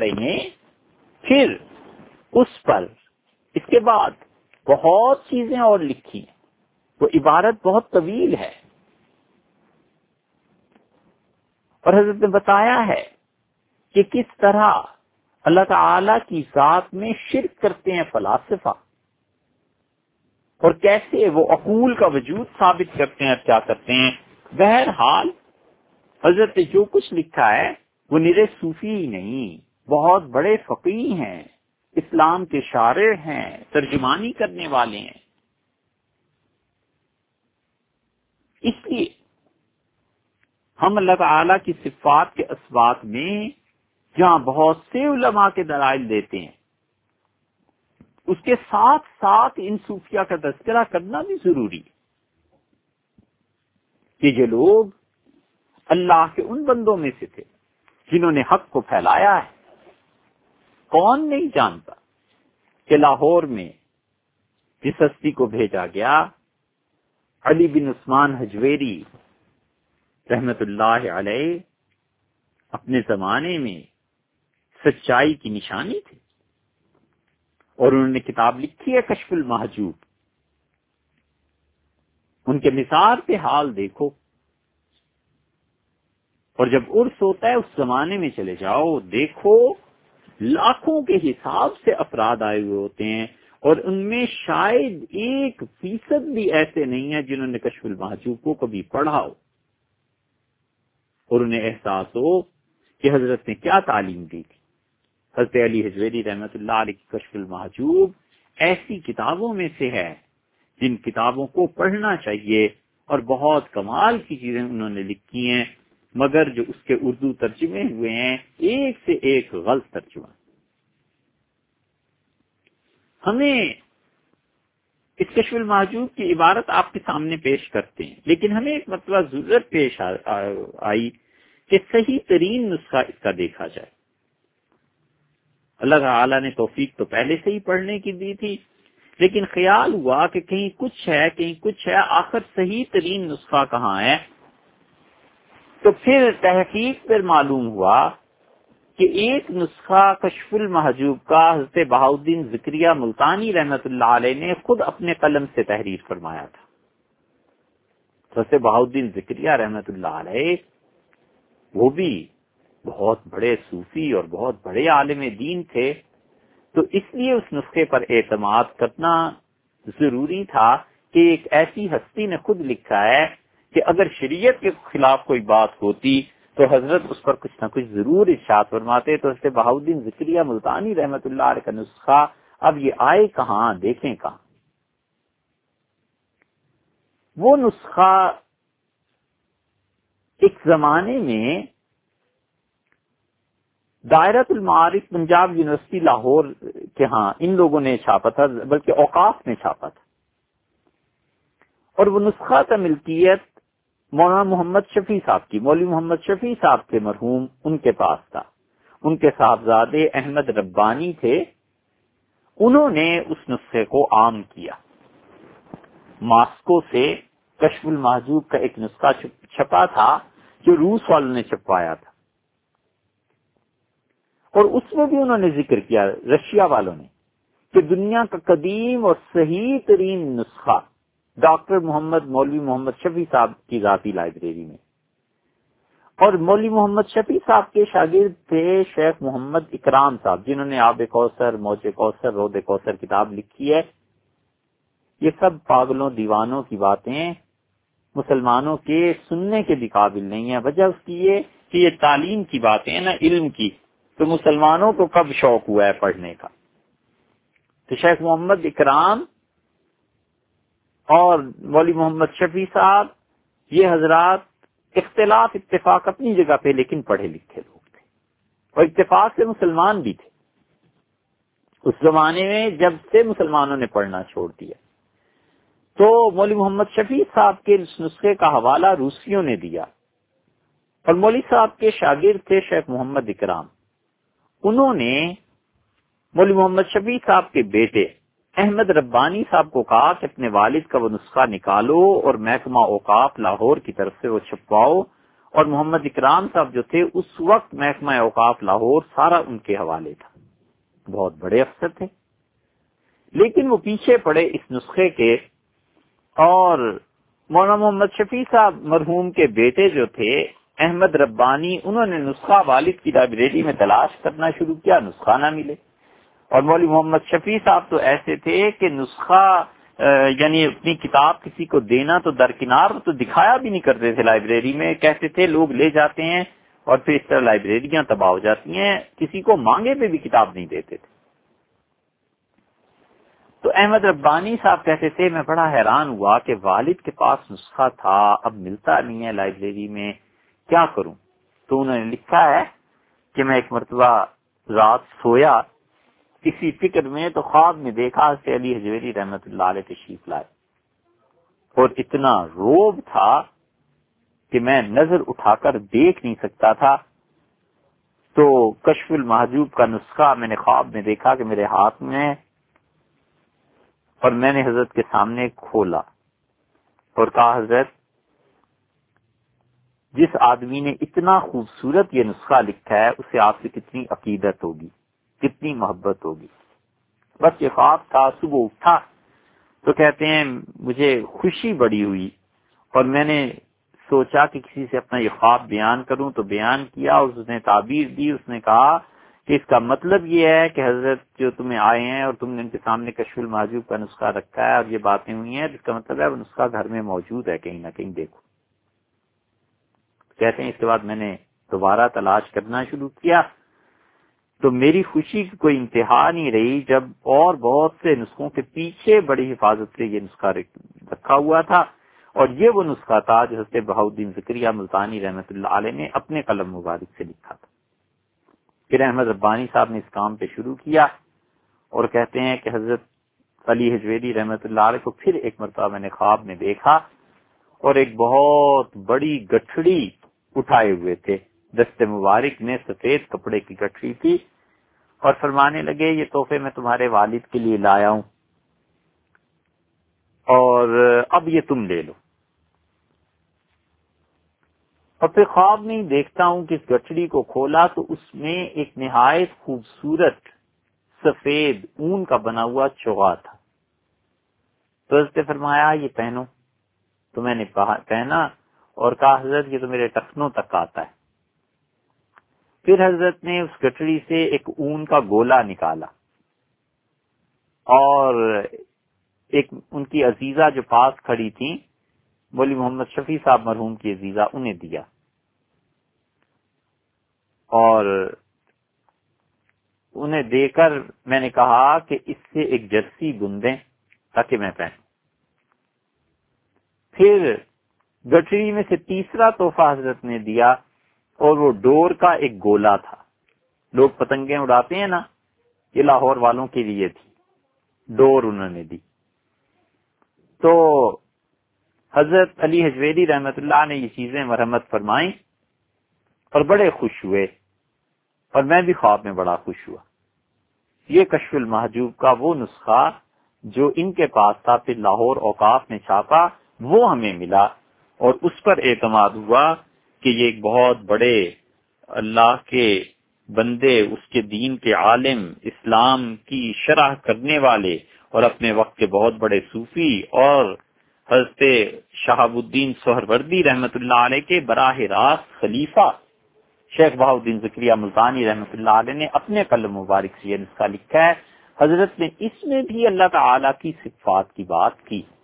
رہے ہیں، پھر اس پر اس کے بعد بہت چیزیں اور لکھی ہیں. وہ عبارت بہت طویل ہے، اور حضرت نے بتایا ہے کہ کس طرح اللہ تعالی کی ذات میں شرک کرتے ہیں فلاسفہ، اور کیسے وہ عقول کا وجود ثابت کرتے ہیں اور کیا کرتے ہیں. بہرحال حضرت نے جو کچھ لکھا ہے وہ نرے صوفی ہی نہیں، بہت بڑے فقیہ ہیں، اسلام کے شارع ہیں، ترجمانی کرنے والے ہیں. اس لیے ہم اللہ تعالی کی صفات کے اثبات میں جہاں بہت سے علماء کے دلائل دیتے ہیں، اس کے ساتھ ساتھ ان صوفیہ کا تذکرہ کرنا بھی ضروری ہے کہ یہ لوگ اللہ کے ان بندوں میں سے تھے جنہوں نے حق کو پھیلایا ہے. کون نہیں جانتا کہ لاہور میں جس ہستی کو بھیجا گیا، علی بن عثمان حجویری رحمت اللہ علیہ، اپنے زمانے میں سچائی کی نشانی تھی، اور انہوں نے کتاب لکھی ہے کشف المحجوب. ان کے مثال پہ حال دیکھو، اور جب عرس ہوتا ہے اس زمانے میں چلے جاؤ، دیکھو لاکھوں کے حساب سے افراد آئے ہوئے ہوتے ہیں، اور ان میں شاید 1% بھی ایسے نہیں ہیں جنہوں نے کشف المحجوب کو کبھی پڑھا ہو اور انہیں احساس ہو کہ حضرت نے کیا تعلیم دی تھی. حضرت علی حجویری رحمت اللہ علیہ کی کشف المحجوب ایسی کتابوں میں سے ہے جن کتابوں کو پڑھنا چاہیے، اور بہت کمال کی چیزیں انہوں نے لکھی ہیں، مگر جو اس کے اردو ترجمے ہوئے ہیں ایک سے ایک غلط ترجمہ. ہمیں اس کشف المحجوب کی عبارت آپ کے سامنے پیش کرتے ہیں، لیکن ہمیں ایک مرتبہ ضرورت پیش آئی کہ صحیح ترین نسخہ اس کا دیکھا جائے. اللہ تعالی نے توفیق تو پہلے سے ہی پڑھنے کی دی تھی، لیکن خیال ہوا کہ کہیں کچھ ہے کہیں کچھ ہے، آخر صحیح ترین نسخہ کہاں ہے. تو پھر تحقیق پر معلوم ہوا کہ ایک نسخہ کشف المحجوب کا حضرت بہاؤالدین زکریا ملتانی رحمت اللہ علیہ نے خود اپنے قلم سے تحریر فرمایا تھا. حضرت بہاؤالدین زکریا رحمت اللہ علیہ وہ بھی بہت بڑے صوفی اور بہت بڑے عالم دین تھے، تو اس لیے اس نسخے پر اعتماد کرنا ضروری تھا کہ ایک ایسی ہستی نے خود لکھا ہے کہ اگر شریعت کے خلاف کوئی بات ہوتی تو حضرت اس پر کچھ نہ کچھ ضرور ارشاد فرماتے. تو حضرت بہاؤالدین زکریا ملتانی رحمت اللہ علیہ کا نسخہ اب یہ آئے کہاں، دیکھیں کہاں. وہ نسخہ ایک زمانے میں دائرۃ المعارف پنجاب یونیورسٹی لاہور کے ہاں ان لوگوں نے چھاپا تھا، بلکہ اوقاف نے چھاپا تھا، اور وہ نسخہ کا ملکیت مولانا محمد شفیع صاحب کی، مولوی محمد شفیع صاحب کے مرحوم ان کے پاس تھا. ان کے صاحبزادے احمد ربانی تھے، انہوں نے اس نسخے کو عام کیا. ماسکو سے کشف المحجوب کا ایک نسخہ چھپا تھا جو روس والوں نے چھپوایا تھا، اور اس میں بھی انہوں نے ذکر کیا رشیا والوں نے کہ دنیا کا قدیم اور صحیح ترین نسخہ ڈاکٹر مولوی محمد شفیع صاحب کی ذاتی لائبریری میں. اور مولوی محمد شفیع صاحب کے شاگرد تھے شیخ محمد اکرام صاحب، جنہوں نے آب کوثر، موج کوثر، رود کوثر کتاب لکھی ہے. یہ سب پاگلوں دیوانوں کی باتیں مسلمانوں کے سننے کے بھی قابل نہیں ہے. وجہ اس کی یہ کہ یہ تعلیم کی باتیں ہیں نا، علم کی، تو مسلمانوں کو کب شوق ہوا ہے پڑھنے کا. تو شیخ محمد اکرام اور مولوی محمد شفیع صاحب یہ حضرات اختلاف اتفاق اپنی جگہ پہ، لیکن پڑھے لکھے لوگ تھے اور اتفاق سے مسلمان بھی تھے اس زمانے میں جب سے مسلمانوں نے پڑھنا چھوڑ دیا. تو مولوی محمد شفیع صاحب کے اس نسخے کا حوالہ روسیوں نے دیا، اور مولوی صاحب کے شاگرد تھے شیخ محمد اکرام. انہوں نے مولوی محمد شفیع صاحب کے بیٹے احمد ربانی صاحب کو کہا کہ اپنے والد کا وہ نسخہ نکالو اور محکمہ اوقاف لاہور کی طرف سے وہ چھپواؤ اور محمد اکرام صاحب جو تھے اس وقت محکمہ اوقاف لاہور سارا ان کے حوالے تھا، بہت بڑے افسر تھے، لیکن وہ پیچھے پڑے اس نسخے کے، اور مولانا محمد شفیع صاحب مرحوم کے بیٹے جو تھے احمد ربانی، انہوں نے نسخہ والد کی لائبریری میں تلاش کرنا شروع کیا، نسخہ نہ ملے، اور مولوی محمد شفیع صاحب تو ایسے تھے کہ نسخہ یعنی اپنی کتاب کسی کو دینا تو درکنار، تو دکھایا بھی نہیں کرتے تھے لائبریری میں، کہتے تھے لوگ لے جاتے ہیں اور پھر اس طرح لائبریریاں تباہ ہو جاتی ہیں، کسی کو مانگے پہ بھی کتاب نہیں دیتے تھے۔ تو احمد ربانی صاحب کہتے تھے میں بڑا حیران ہوا کہ والد کے پاس نسخہ تھا، اب ملتا نہیں ہے لائبریری میں، کیا کروں؟ تو انہوں نے لکھا ہے کہ میں ایک مرتبہ رات سویا کسی فکر میں، تو خواب میں دیکھا کہ علی حجویری رحمت اللہ علیہ تشریف لائے، اور اتنا روب تھا کہ میں نظر اٹھا کر دیکھ نہیں سکتا تھا۔ تو کشف المحجوب کا نسخہ میں نے خواب میں دیکھا کہ میرے ہاتھ میں، اور میں نے حضرت کے سامنے کھولا اور کہا حضرت جس آدمی نے اتنا خوبصورت یہ نسخہ لکھا ہے اسے آپ سے کتنی عقیدت ہوگی، کتنی محبت ہوگی۔ بس یہ خواب تھا، صبح اٹھا تو کہتے ہیں مجھے خوشی بڑی ہوئی، اور میں نے سوچا کہ کسی سے اپنا یہ خواب بیان کروں، تو بیان کیا، اس نے تعبیر دی، اس نے کہا کہ اس کا مطلب یہ ہے کہ حضرت جو تمہیں آئے ہیں اور تم نے ان کے سامنے کشف المحجوب کا نسخہ رکھا ہے اور یہ باتیں ہوئی ہیں، جس کا مطلب ہے وہ نسخہ گھر میں موجود ہے کہیں نہ کہیں، دیکھو۔ کہتے ہیں اس کے بعد میں نے دوبارہ تلاش کرنا شروع کیا، تو میری خوشی کی کوئی انتہا نہیں رہی جب اور بہت سے نسخوں کے پیچھے بڑی حفاظت سے یہ نسخہ رکھا ہوا تھا، اور یہ وہ نسخہ تھا جو حضرت بہاؤالدین زکریا ملتانی رحمۃ اللہ علیہ نے اپنے قلم مبارک سے لکھا تھا۔ پھر احمد ربانی صاحب نے اس کام پہ شروع کیا، اور کہتے ہیں کہ حضرت علی حجویری رحمۃ اللہ علیہ کو پھر ایک مرتبہ میں نے خواب میں دیکھا، اور ایک بہت بڑی گٹھڑی اٹھائے ہوئے تھے، دست مبارک میں سفید کپڑے کی گٹھڑی تھی، اور فرمانے لگے یہ تحفے میں تمہارے والد کے لیے لایا ہوں، اور اب یہ تم لے لو۔ اور پھر خواب میں دیکھتا ہوں کہ اس گٹھڑی کو کھولا تو اس میں ایک نہایت خوبصورت سفید اون کا بنا ہوا چوغا تھا۔ تو حضرت نے فرمایا یہ پہنو، تو میں نے پہنا اور کہا حضرت یہ تو میرے ٹخنوں تک آتا ہے۔ پھر حضرت نے اس گٹھڑی سے ایک اون کا گولا نکالا، اور ایک ان کی عزیزہ جو پاس کھڑی تھی مولوی محمد شفیع صاحب مرحوم کی عزیزہ، انہیں دیا، اور انہیں دے کر میں نے کہا کہ اس سے ایک جرسی بن دیں تاکہ میں پہنوں۔ پھر گٹھڑی میں سے تیسرا تحفہ حضرت نے دیا، اور وہ ڈور کا ایک گولا تھا، لوگ پتنگیں اڑاتے ہیں نا، یہ لاہور والوں کے لیے تھی، ڈور انہوں نے دی۔ تو حضرت علی حجویری رحمت اللہ نے یہ چیزیں مرحمت فرمائیں اور بڑے خوش ہوئے، اور میں بھی خواب میں بڑا خوش ہوا۔ یہ کشف المحجوب کا وہ نسخہ جو ان کے پاس تھا، پھر لاہور اوقاف نے چھاپا، وہ ہمیں ملا، اور اس پر اعتماد ہوا کہ یہ ایک بہت بڑے اللہ کے بندے، اس کے دین کے عالم، اسلام کی شرح کرنے والے اور اپنے وقت کے بہت بڑے صوفی، اور حضرت شہاب الدین سہروردی رحمت اللہ علیہ کے براہ راست خلیفہ شیخ بہاؤالدین زکریا ملتانی رحمت اللہ علیہ نے اپنے قلم مبارک سے یہ نسخہ لکھا ہے۔ حضرت نے اس میں بھی اللہ تعالی کی صفات کی بات کی،